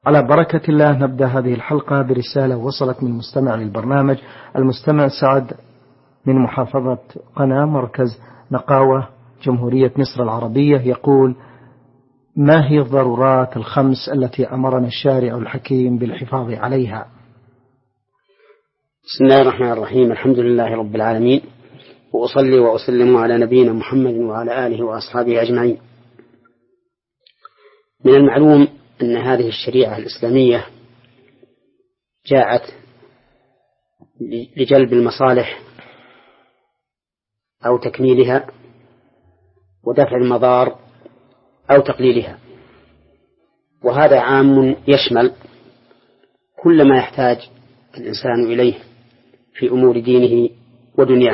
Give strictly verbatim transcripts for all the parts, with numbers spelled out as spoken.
على بركة الله نبدأ هذه الحلقة برسالة وصلت من مستمع للبرنامج. المستمع سعد من محافظة قنا مركز نقاوة جمهورية مصر العربية يقول: ما هي الضرورات الخمس التي أمرنا الشارع الحكيم بالحفاظ عليها؟ بسم الله الرحمن الرحيم. الحمد لله رب العالمين، وأصلي وأسلم على نبينا محمد وعلى آله وأصحابه أجمعين. من المعلوم أن هذه الشريعة الإسلامية جاءت لجلب المصالح أو تكميلها ودفع المضار أو تقليلها، وهذا عام يشمل كل ما يحتاج الإنسان إليه في أمور دينه ودنياه،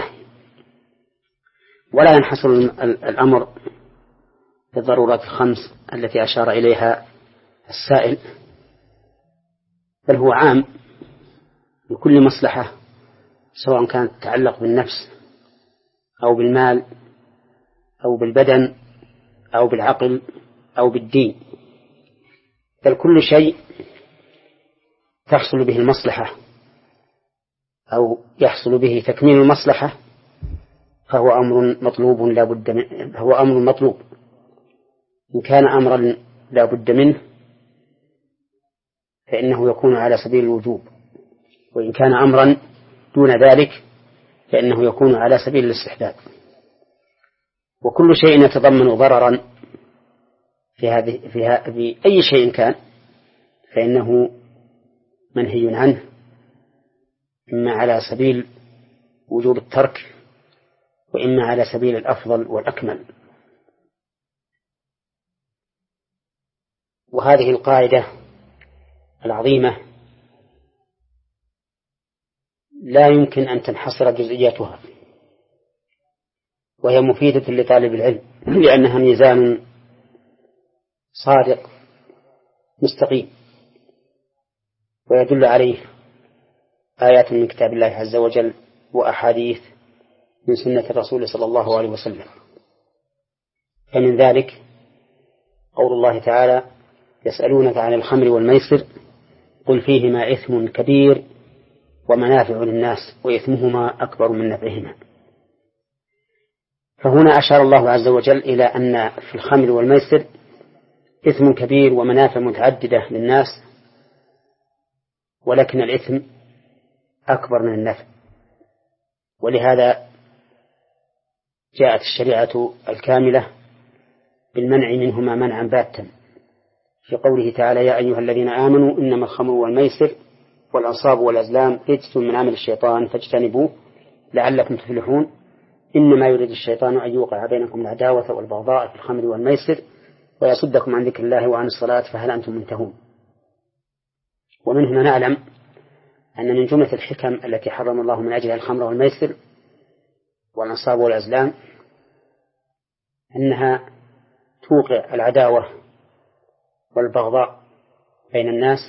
ولا ينحصر الأمر بالضرورات الخمس التي أشار إليها السائل، بل هو عام لكل مصلحة، سواء كانت تتعلق بالنفس أو بالمال أو بالبدن أو بالعقل أو بالدين، بل كل شيء تحصل به المصلحة أو يحصل به تكميل المصلحة فهو أمر مطلوب لا بد منه. هو أمر مطلوب إن كان أمرا لا بد منه فإنه يكون على سبيل الوجوب، وإن كان أمرا دون ذلك فإنه يكون على سبيل الاستحباب. وكل شيء يتضمن ضررا في هذه في, في أي شيء كان فإنه منهي عنه، إما على سبيل وجوب الترك وإما على سبيل الأفضل والأكمل. وهذه القاعدة العظيمة لا يمكن أن تنحصر جزئياتها، وهي مفيدة لطالب العلم لأنها ميزان صادق مستقيم، ويدل عليه آيات من كتاب الله عز وجل وأحاديث من سنة الرسول صلى الله عليه وسلم. فمن ذلك قول الله تعالى: يسألونك عن الخمر والميسر قل فيهما إثم كبير ومنافع للناس وإثمهما أكبر من نفعهما. فهنا أشار الله عز وجل إلى أن في الخمر والميسر إثم كبير ومنافع متعددة للناس، ولكن الإثم أكبر من النفع، ولهذا جاءت الشريعة الكاملة بالمنع منهما منعا باتا في قوله تعالى: يا أيها الذين آمنوا إنما الخمر والميسر والأنصاب والأزلام رجس من عمل الشيطان فاجتنبوه لعلكم تفلحون إنما يريد الشيطان أن يوقع بينكم العداوة والبغضاء في الخمر والميسر ويصدكم عن ذكر الله وعن الصلاة فهل أنتم منتهون. ومن هنا نعلم أن من جملة الحكم التي حرم الله من أجلها الخمر والميسر والأنصاب والأزلام أنها توقع العداوة والبغضاء بين الناس،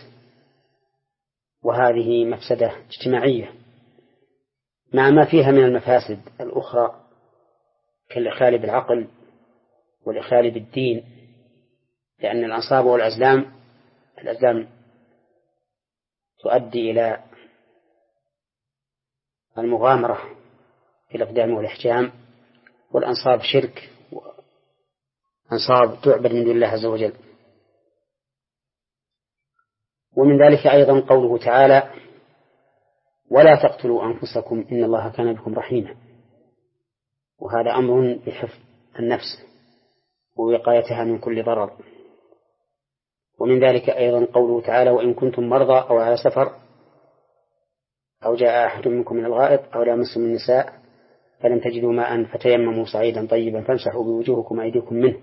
وهذه مفسدة اجتماعية مع ما فيها من المفاسد الأخرى كالإخلال بالعقل والإخلال بالدين، لأن الأنصاب والأزلام الأزلام تؤدي إلى المغامرة في الإقدام والإحجام، والأنصاب شرك، أنصاب تعبد من دون الله عز وجل. ومن ذلك أيضا قوله تعالى: ولا تقتلوا أنفسكم إن الله كان بكم رحيما، وهذا أمر بحفظ النفس ووقايتها من كل ضرر. ومن ذلك أيضا قوله تعالى: وإن كنتم مرضى أو على سفر أو جاء أحد منكم من الغائط أو لامستم النساء فلم تجدوا ماء فتيمموا صعيدا طيبا فامسحوا بوجوهكم وأيديكم منه،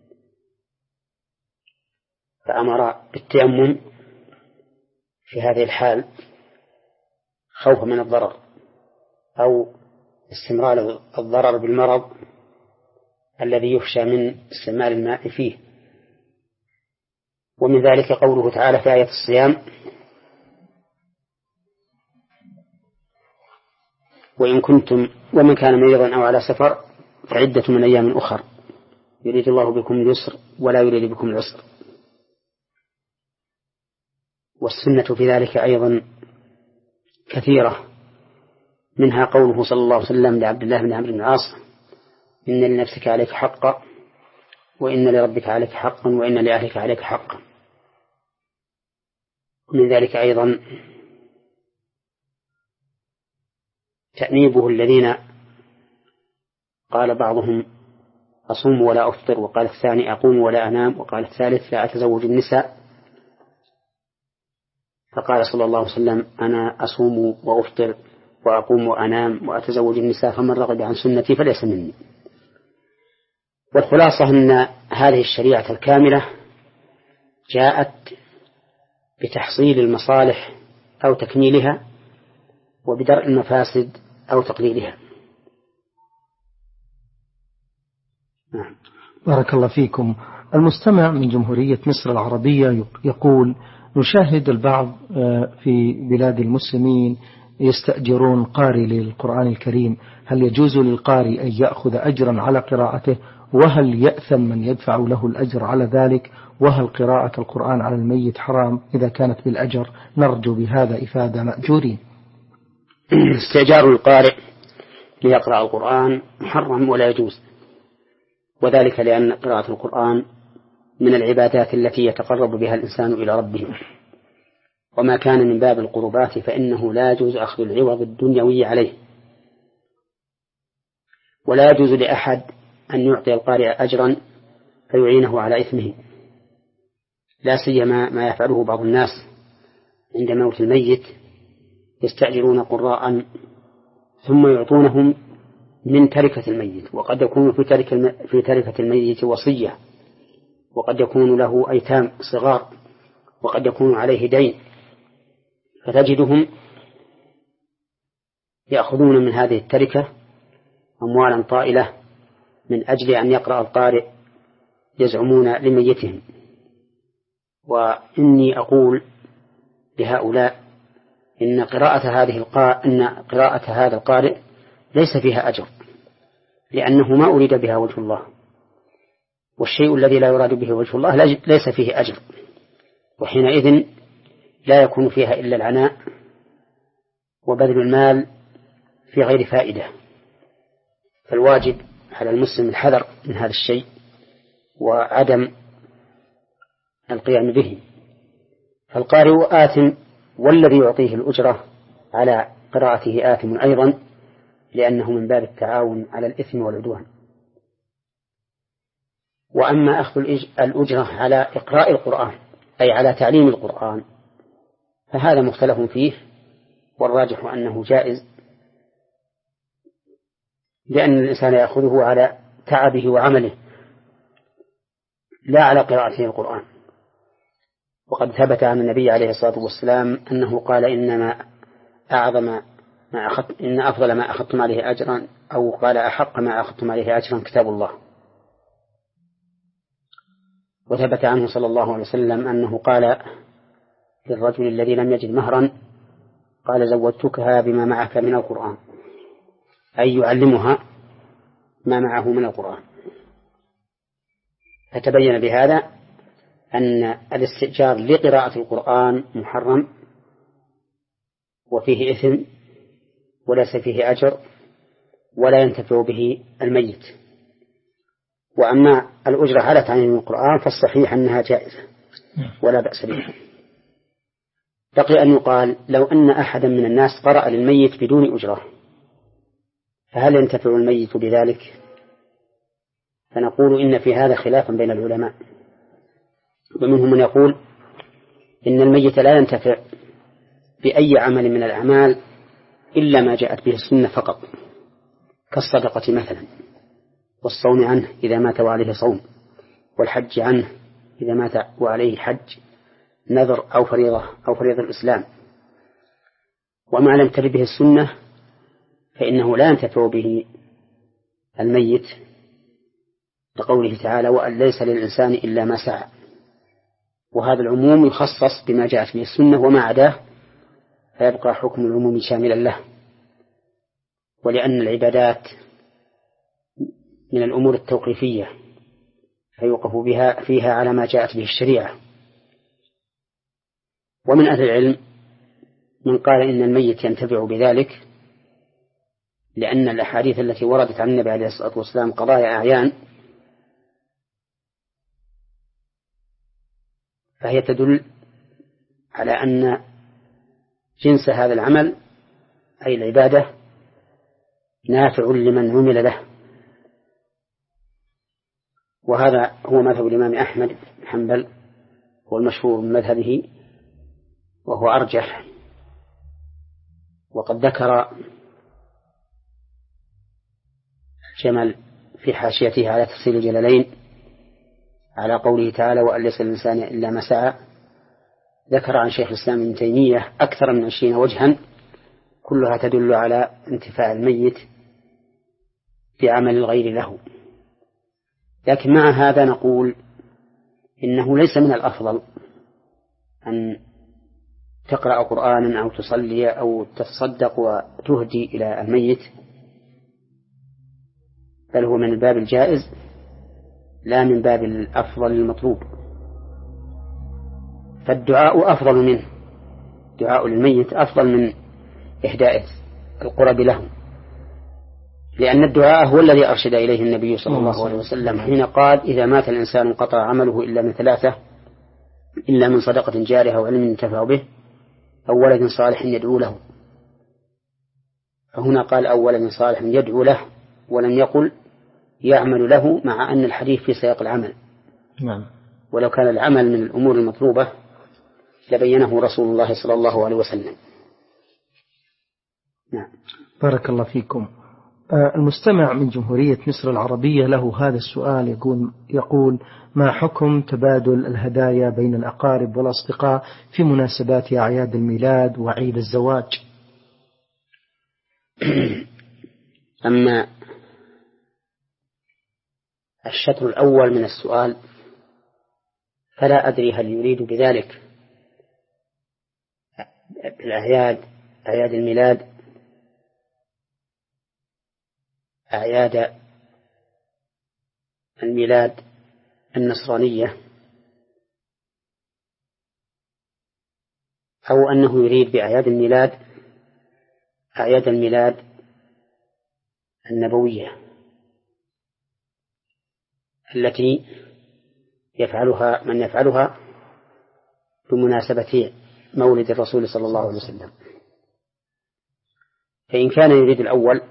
فأمر بالتيمم في هذه الحال خوفا من الضرر أو استمرار الضرر بالمرض الذي يخشى من استعمال الماء فيه. ومن ذلك قوله تعالى في آية الصيام: وإن كنتم ومن كان مريضا أو على سفر فعدة من أيام أخر يريد الله بكم اليسر ولا يريد بكم العسر. والسنة في ذلك أيضا كثيرة، منها قوله صلى الله عليه وسلم لعبد الله بن عمرو بن العاص: إن لنفسك عليك حقا، وإن لربك عليك حقا، وإن لأهلك عليك حقا. من ذلك أيضا تأنيبه الذين قال بعضهم أصوم ولا أفطر، وقال الثاني أقوم ولا أنام، وقال الثالث لا أتزوج النساء. فقال صلى الله عليه وسلم: أنا أصوم وأفطر وأقوم وأنام وأتزوج النساء، فمن رغب عن سنتي فليس مني. والخلاصة أن هذه الشريعة الكاملة جاءت بتحصيل المصالح أو تكميلها، وبدرء المفاسد أو تقليلها. نعم. بارك الله فيكم. المستمع من جمهورية مصر العربية يقول: نشاهد البعض في بلاد المسلمين يستأجرون قارئ للقرآن الكريم، هل يجوز للقارئ أن يأخذ أجرا على قراءته؟ وهل يأثم من يدفع له الأجر على ذلك؟ وهل قراءة القرآن على الميت حرام إذا كانت بالأجر؟ نرجو بهذا إفادة مأجورين. استئجار القارئ ليقرأ القرآن محرم ولا يجوز، وذلك لأن قراءة القرآن من العبادات التي يتقرب بها الإنسان إلى ربه، وما كان من باب القربات فإنه لا يجوز أخذ العوض الدنيوي عليه، ولا يجوز لأحد أن يعطي القارئ أجرا فيعينه على إثمه، لا سيما ما يفعله بعض الناس عند موت الميت، يستأجرون قراء ثم يعطونهم من تركة الميت، وقد يكون في تركة في تركة الميت وصية، وقد يكون له أيتام صغار، وقد يكون عليه دين، فتجدهم يأخذون من هذه التركة أموالا طائلة من أجل أن يقرأ القارئ يزعمون لميتهم. وإني أقول لهؤلاء إن قراءة هذه القارئ إن قراءة هذا القارئ ليس فيها أجر، لأنه ما أريد بها وجه الله، والشيء الذي لا يراد به وجه الله ليس فيه أجر، وحينئذ لا يكون فيها إلا العناء وبذل المال في غير فائدة. فالواجب على المسلم الحذر من هذا الشيء وعدم القيام به. فالقارئ آثم، والذي يعطيه الأجرة على قراءته آثم أيضا، لأنه من باب التعاون على الإثم والعدوان. وأما أخذ الأجرة على إقراء القرآن أي على تعليم القرآن فهذا مختلف فيه، والراجح أنه جائز، لأن الإنسان يأخذه على تعبه وعمله لا على قراءته القرآن. وقد ثبت عن النبي عليه الصلاة والسلام أنه قال: إنما أعظم ما أخذ إن أفضل ما أخذتم عليه أجرا، أو قال: أحق ما أخذتم عليه أجرا كتاب الله. وثبت عنه صلى الله عليه وسلم أنه قال للرجل الذي لم يجد مهرا، قال: زوجتكها بما معك من القرآن، أي يعلمها ما معه من القرآن. فتبين بهذا أن الاستئجار لقراءة القرآن محرم وفيه إثم وليس فيه أجر ولا ينتفع به الميت. وأما الأجرة على تعليم القرآن فالصحيح أنها جائزة ولا بأس بها. بقي أن يقال: لو أن أحدا من الناس قرأ للميت بدون أجرة فهل ينتفع الميت بذلك؟ فنقول إن في هذا خلافا بين العلماء، ومنهم من يقول إن الميت لا ينتفع بأي عمل من الأعمال إلا ما جاءت به السنة فقط، كالصدقة مثلا، والصوم عنه إذا مات وعليه صوم، والحج عنه إذا مات وعليه حج، نذر أو فريضة أو فريضة الإسلام. وما لم ترد به السنة فإنه لا ينتفع به الميت، لقوله تعالى: وأن ليس للإنسان إلا ما سعى. وهذا العموم يخصص بما جاءت به السنة، وما عداه فيبقى حكم العموم شاملا له. ولأن العبادات من الأمور التوقيفية فيوقف بها فيها على ما جاءت به الشريعة، ومن أهل العلم من قال إن الميت ينتفع بذلك، لأن الأحاديث التي وردت عن النبي عليه الصلاة والسلام قضايا أعيان فهي تدل على أن جنس هذا العمل أي العبادة نافع لمن عمل له. وهذا هو مذهب الإمام أحمد بن حنبل، هو المشهور من مذهبه وهو أرجح. وقد ذكر جمل في حاشيته على تفسير الجلالين على قوله تعالى وأن ليس للإنسان إلا ما سعى، ذكر عن شيخ الإسلام ابن تيمية أكثر من عشرين وجها كلها تدل على انتفاع الميت بعمل الغير له. لكن مع هذا نقول إنه ليس من الأفضل أن تقرأ قرآنا أو تصلي أو تتصدق وتهدي إلى الميت، بل هو من الباب الجائز لا من باب الأفضل المطلوب. فالدعاء أفضل منه، دعاء للميت أفضل من إهداء القرب له، لأن الدعاء هو الذي أرشد إليه النبي صلى الله عليه وسلم حين قال إذا مات الإنسان انقطع عمله إلا من ثلاثة، إلا من صدقة جارية أو علم ينتفع به أو ولد صالح يدعو له. فهنا قال أو ولد صالح يدعو له ولم يقل يعمل له، مع أن الحديث في سياق العمل. نعم. ولو كان العمل من الأمور المطلوبة لبينه رسول الله صلى الله عليه وسلم. نعم. بارك الله فيكم. المستمع من جمهورية مصر العربية له هذا السؤال، يقول, يقول ما حكم تبادل الهدايا بين الأقارب والأصدقاء في مناسبات أعياد الميلاد وعيد الزواج؟ أما الشطر الأول من السؤال فلا أدري هل يريد بذلك الأعياد أعياد الميلاد أعياد الميلاد النصرانية، أو أنه يريد بأعياد الميلاد أعياد الميلاد النبوية التي يفعلها من يفعلها بمناسبة مولد الرسول صلى الله عليه وسلم. فإن كان يريد الأول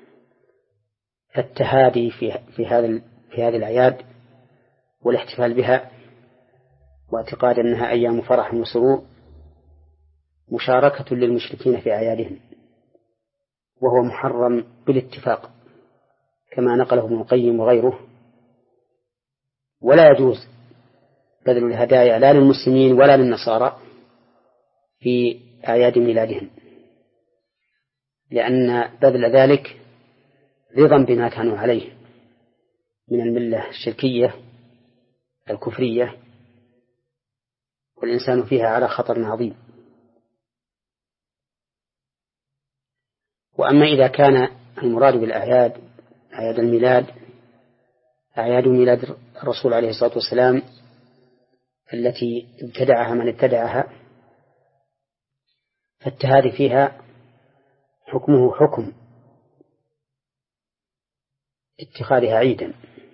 فالتهادي في في هذا في هذه الأعياد والاحتفال بها واعتقاد أنها أيام فرح وسرور مشاركة للمشركين في أعيادهم، وهو محرم بالاتفاق كما نقله ابن القيم وغيره. ولا يجوز بذل الهدايا لا للمسلمين ولا للنصارى في أعياد ميلادهم، لأن بذل ذلك رضا بما كانوا عليه من الملة الشركية الكفرية، والإنسان فيها على خطر عظيم. وأما إذا كان المراد بالأعياد أعياد الميلاد أعياد ميلاد الرسول عليه الصلاة والسلام التي ابتدعها من ابتدعها، فالتهادي فيها حكمه حكم اتخاذها عيدا.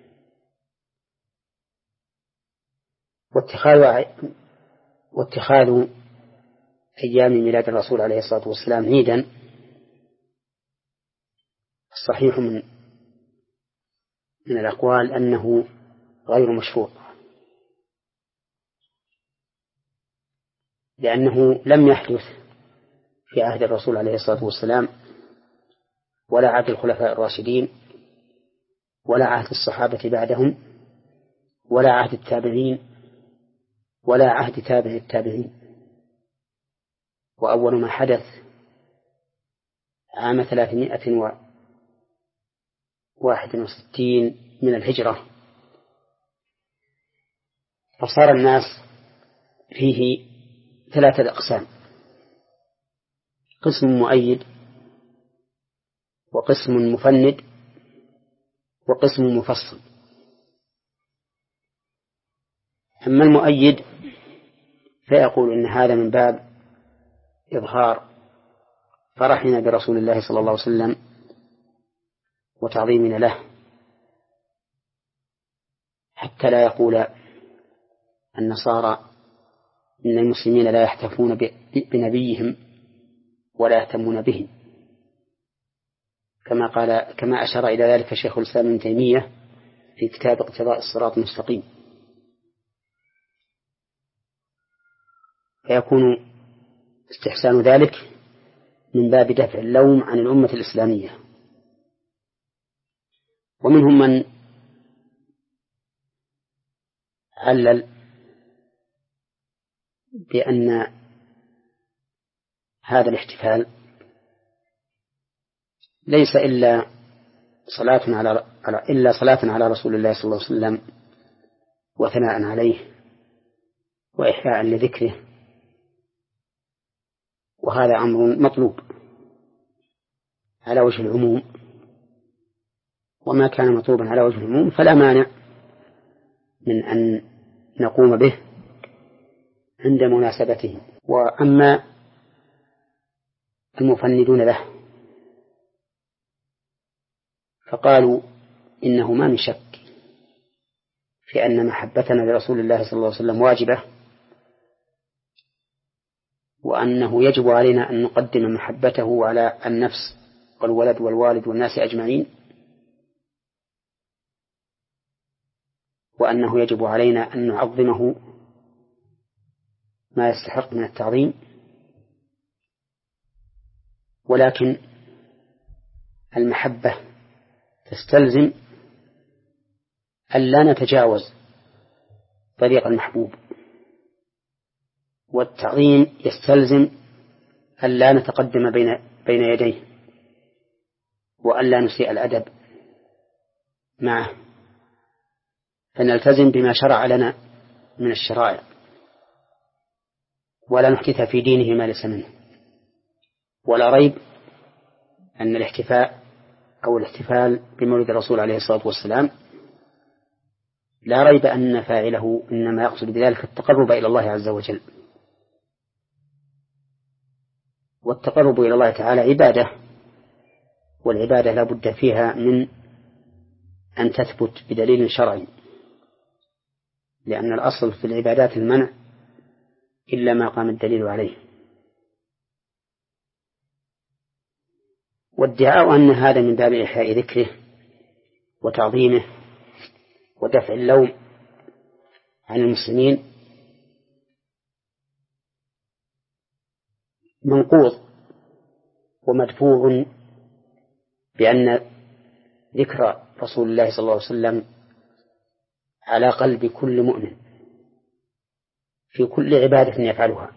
واتخاذ واتخاذ أيام ميلاد الرسول عليه الصلاة والسلام عيدا الصحيح من من الأقوال أنه غير مشروع، لأنه لم يحدث في عهد الرسول عليه الصلاة والسلام ولا عهد الخلفاء الراشدين ولا عهد الصحابة بعدهم ولا عهد التابعين ولا عهد تابع التابعين. وأول ما حدث عام ثلاثمائة وواحد وستين من الهجرة، فصار الناس فيه ثلاثة أقسام: قسم مؤيد وقسم مفند وقسم مفصل. أما المؤيد فيقول إن هذا من باب إظهار فرحنا برسول الله صلى الله عليه وسلم وتعظيمنا له، حتى لا يقول النصارى إن المسلمين لا يحتفون بنبيهم ولا يهتمون به، كما قال كما أشار إلى ذلك شيخ الإسلام ابن تيمية في كتاب اقتضاء الصراط المستقيم. فيكون استحسان ذلك من باب دفع اللوم عن الأمة الإسلامية. ومنهم من علل بأن هذا الاحتفال ليس إلا صلاة على إلا صلاة على رسول الله صلى الله عليه وسلم وثناء عليه وإحياء لذكره، وهذا أمر مطلوب على وجه العموم، وما كان مطلوبا على وجه العموم فلا مانع من أن نقوم به عند مناسبته. وأما المفندون له فقالوا إنه ما من شك في أن محبتنا لرسول الله صلى الله عليه وسلم واجبة، وأنه يجب علينا أن نقدم محبته على النفس والولد والوالد والناس أجمعين، وأنه يجب علينا أن نعظمه ما يستحق من التعظيم، ولكن المحبة تستلزم أن لا نتجاوز طريق المحبوب، والتعظيم يستلزم أن لا نتقدم بين بين يديه، وأن لا نسيء الأدب معه، فنلتزم بما شرع لنا من الشرائع ولا نحدث في دينه ما ليس منه. ولا ريب أن الاحتفاء أو الاحتفال بمولد الرسول عليه الصلاة والسلام لا ريب أن فاعله إنما يقصد بذلك التقرب إلى الله عز وجل، والتقرب إلى الله تعالى عبادة، والعبادة لا بد فيها من أن تثبت بدليل شرعي، لأن الأصل في العبادات المنع إلا ما قام الدليل عليه. وادعاء أن هذا من باب إحياء ذكره وتعظيمه ودفع اللوم عن المسلمين منقوض ومدفوع بأن ذكر رسول الله صلى الله عليه وسلم على قلب كل مؤمن في كل عبادة يفعلها،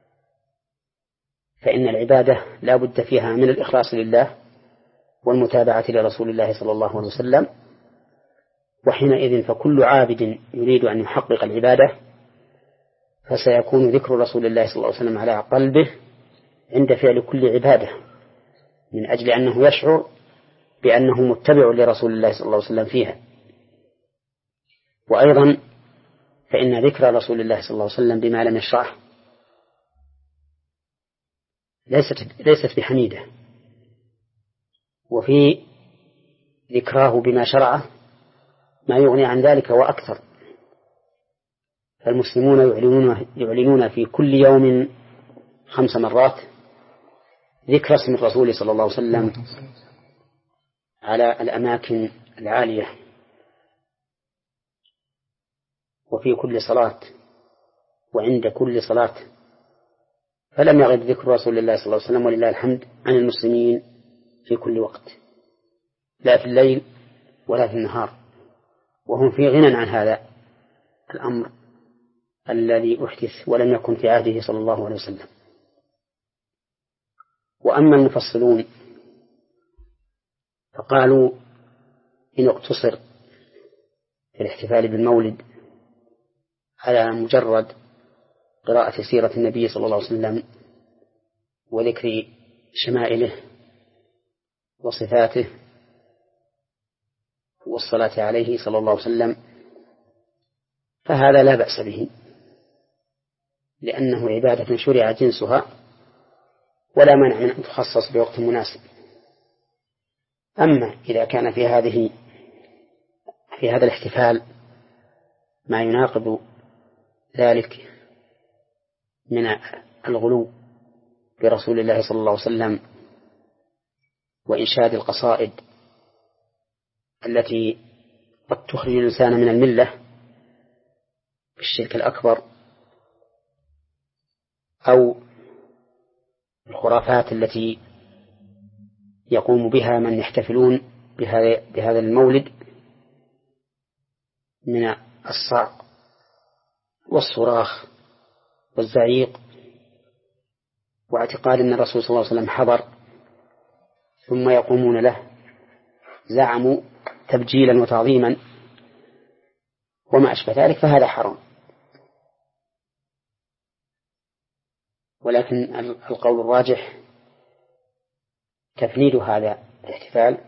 فإن العبادة لا بد فيها من الإخلاص لله والمتابعة لرسول الله صلى الله عليه وسلم، وحينئذ فكل عابد يريد أن يحقق العبادة فسيكون ذكر رسول الله صلى الله عليه وسلم على قلبه عند فعل كل عبادة، من أجل أنه يشعر بأنه متبع لرسول الله صلى الله عليه وسلم فيها. وأيضا فإن ذكر رسول الله صلى الله عليه وسلم بما لم يشرعه ليست ليست بحميدة، وفي ذكراه بما شرعه ما يغني عن ذلك وأكثر. فالمسلمون يعلنون, يعلنون في كل يوم خمس مرات ذكر اسم الرسول صلى الله عليه وسلم على الأماكن العالية، وفي كل صلاة وعند كل صلاة، فلم يغب ذكر رسول الله صلى الله عليه وسلم ولله الحمد عن المسلمين في كل وقت، لا في الليل ولا في النهار، وهم في غنى عن هذا الأمر الذي أحدث ولم يكن في عهده صلى الله عليه وسلم. وأما المفصلون فقالوا إن اقتصر في الاحتفال بالمولد على مجرد قراءة سيرة النبي صلى الله عليه وسلم وذكر شمائله وصفاته والصلاة عليه صلى الله عليه وسلم فهذا لا بأس به، لأنه عبادة شرع جنسها ولا مانع من أن تخصص بوقت مناسب. أما إذا كان في هذه في هذا الاحتفال ما يناقض ذلك من الغلو برسول الله صلى الله عليه وسلم وإنشاد القصائد التي قد تخرج الإنسان من الملة بالشرك الأكبر، أو الخرافات التي يقوم بها من يحتفلون بهذا المولد من الصعق والصراخ والزعيق، واعتقاد أن الرسول صلى الله عليه وسلم حضر ثم يقومون له، زعموا تبجيلا وتعظيما وما أشبه ذلك، فهذا حرام. ولكن القول الراجح تفنيد هذا الاحتفال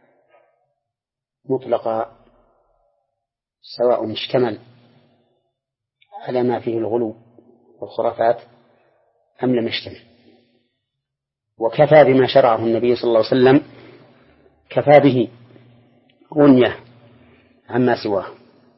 مطلقا، سواء اشتمل على ما فيه الغلو والخرافات أم لم يشتمل. وكفى بما شرعه النبي صلى الله عليه وسلم، كفى به غنية عما سواه.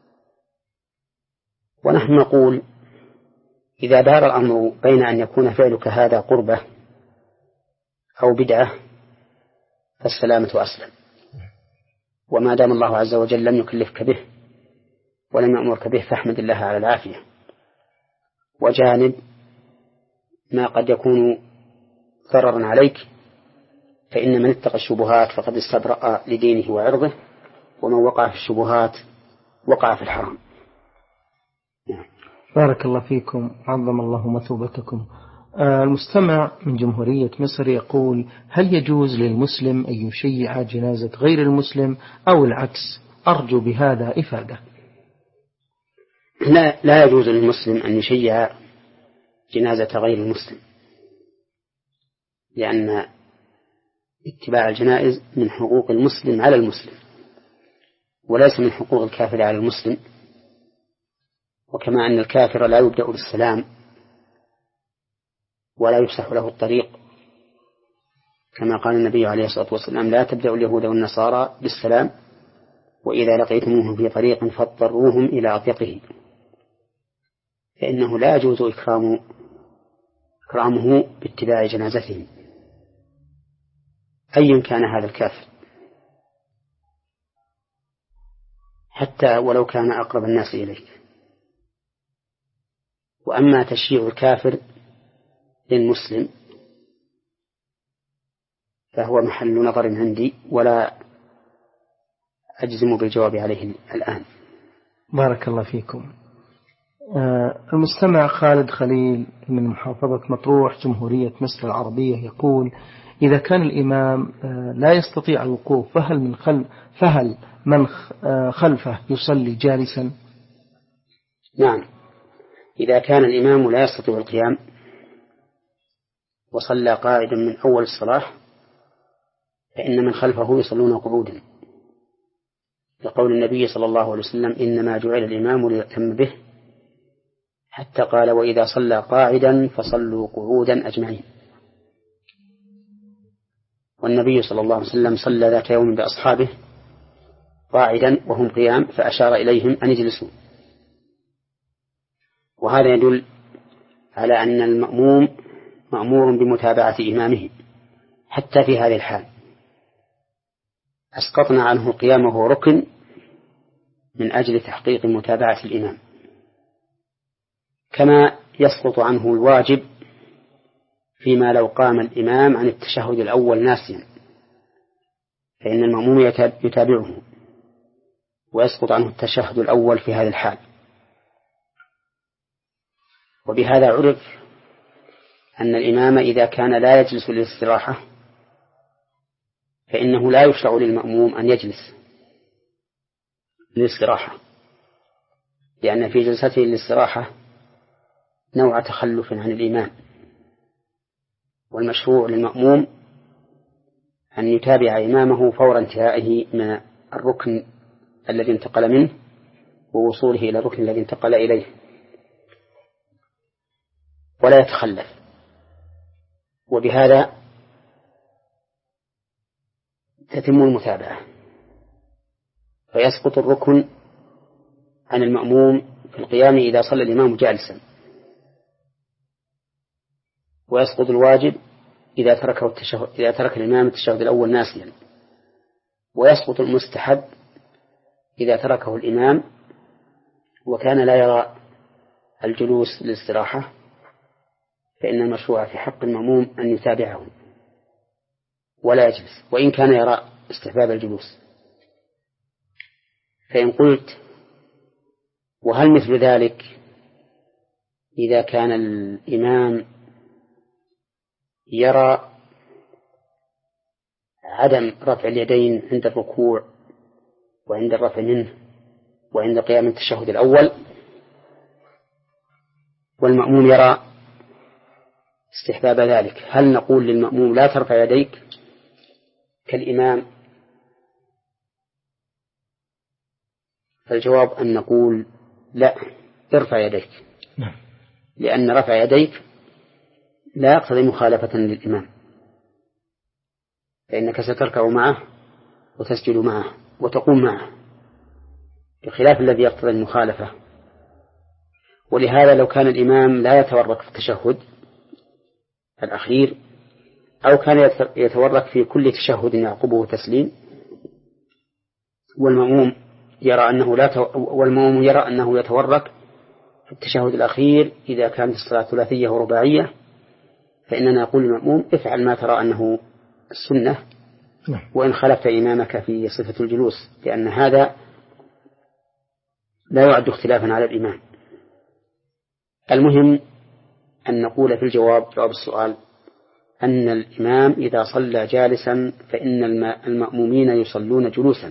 ونحن نقول إذا دار الأمر بين أن يكون فعلك هذا قربة أو بدعة فالسلامة أسلم، وما دام الله عز وجل لم يكلفك به ولم يأمرك به فاحمد الله على العافية. وجانب ما قد يكون ضررا عليك، فإن من اتقى الشبهات فقد استبرأ لدينه وعرضه، ومن وقع في الشبهات وقع في الحرام. بارك الله فيكم، عظم الله مثوبتكم. المستمع من جمهورية مصر يقول: هل يجوز للمسلم أن يشيع جنازة غير المسلم أو العكس؟ أرجو بهذا إفادة. لا, لا يجوز للمسلم أن يشيع جنازة غير المسلم، لأن اتباع الجنائز من حقوق المسلم على المسلم وليس من حقوق الكافر على المسلم. وكما أن الكافر لا يبدأ بالسلام ولا يفسح له الطريق، كما قال النبي عليه الصلاة والسلام: لا تبدأ اليهود والنصارى بالسلام، وإذا لقيتموهم في طريق فاضطروهم إلى أضيقه، فإنه لا يجوز إكرام إكرامه باتباع جنازتهم أيا كان هذا الكافر، حتى ولو كان أقرب الناس إليك. وأما تشييع الكافر للمسلم فهو محل نظر عندي ولا أجزم بالجواب عليه الآن. بارك الله فيكم. المستمع خالد خليل من محافظة مطروح جمهورية مصر العربية يقول: إذا كان الإمام لا يستطيع الوقوف فهل من خلف فهل من خلفه يصلي جالسا؟ نعم، إذا كان الإمام لا يستطيع القيام وصلى قائدا من أول الصلاة فإن من خلفه يصلون قعودا، لقول النبي صلى الله عليه وسلم: إنما جعل الإمام ليؤتم به، حتى قال: وإذا صلى قاعدا فصلوا قعودا أجمعين. والنبي صلى الله عليه وسلم صلى ذات يوم بأصحابه قاعدا وهم قيام فأشار إليهم أن يجلسوا. وهذا يدل على أن المأموم مأمور بمتابعة إمامه حتى في هذه الحال. أسقطنا عنه القيام وهو ركن من أجل تحقيق متابعة الإمام، كما يسقط عنه الواجب فيما لو قام الإمام عن التشهد الأول ناسيا، فإن المأموم يتابعه ويسقط عنه التشهد الأول في هذه الحال. وبهذا عرف أن الإمام إذا كان لا يجلس للاستراحة فإنه لا يشرع للمأموم أن يجلس للاستراحة، لأن في جلسته للاستراحة نوع تخلف عن الإمام، والمشروع للمأموم أن يتابع إمامه فور انتهائه من الركن الذي انتقل منه ووصوله إلى الركن الذي انتقل إليه. ولا يتخلف، وبهذا تتم المتابعة، فيسقط الركن عن المأموم في القيام إذا صلى الإمام جالسا، ويسقط الواجب إذا تركه التشهد إذا ترك الإمام التشهد الأول ناسيا، ويسقط المستحب إذا تركه الإمام وكان لا يرى الجلوس للاستراحة، فإن المشروع في حق المأموم أن يتابعه ولا يجلس وإن كان يرى استحباب الجلوس. فإن قلت وهل مثل ذلك إذا كان الإمام يرى عدم رفع اليدين عند الركوع وعند الرفع منه وعند قيام التشهد الأول، والمأموم يرى استحباب ذلك، هل نقول للمأموم لا ترفع يديك كالإمام؟ فالجواب أن نقول لا، ارفع يديك، لأن رفع يديك لا يقتضي مخالفة للإمام، فإنك ستركع معه وتسجد معه وتقوم معه، بخلاف الذي يقتضي المخالفة. ولهذا لو كان الإمام لا يتورك في التشهد الأخير أو كان يتورك في كل تشهد يعقبه تسليم، والمأموم يرى أنه لا ت... والمأموم يرى أنه يتورك في التشهد الأخير إذا كانت الصلاة ثلاثية ورباعية، فإننا نقول للمأموم افعل ما ترى أنه السنة وإن خالفت إمامك في صفة الجلوس، لأن هذا لا يعد اختلافا على الإمام. المهم أن نقول في الجواب جواب السؤال أن الإمام إذا صلى جالسا فإن المأمومين يصلون جلوسا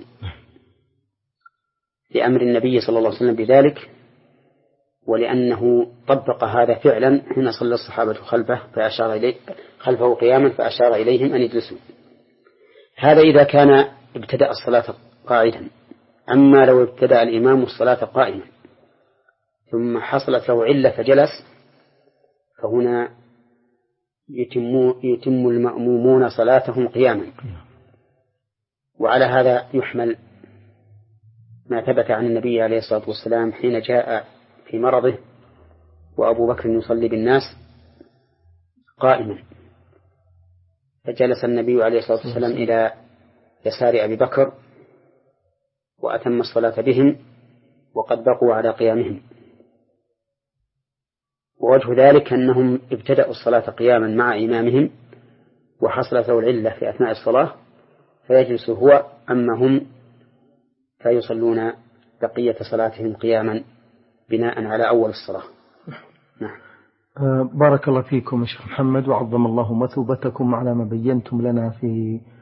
لأمر النبي صلى الله عليه وسلم بذلك، ولأنه طبق هذا فعلا حين صلى الصحابة خلفه فأشار إليه خلفه قياما فأشار إليهم أن يجلسوا. هذا إذا كان ابتدأ الصلاة قاعدا. أما لو ابتدأ الإمام الصلاة قائما ثم حصلت له علة فجلس، فهنا يتم, يتم المأمومون صلاتهم قياما. وعلى هذا يحمل ما ثبت عن النبي عليه الصلاة والسلام حين جاء في مرضه وأبو بكر يصلي بالناس قائما، فجلس النبي عليه الصلاة والسلام إلى يسار أبي بكر وأتم الصلاة بهم وقد بقوا على قيامهم. ووجه ذلك أنهم ابتدأوا الصلاة قياما مع إمامهم وحصلت له العلة في أثناء الصلاة فيجلس هو، أما هم فيصلون بقية صلاتهم قياما بناء على أول الصلاة. نعم. بارك الله فيكم يا شيخ محمد، وعظم الله مثوبتكم على ما بينتم لنا في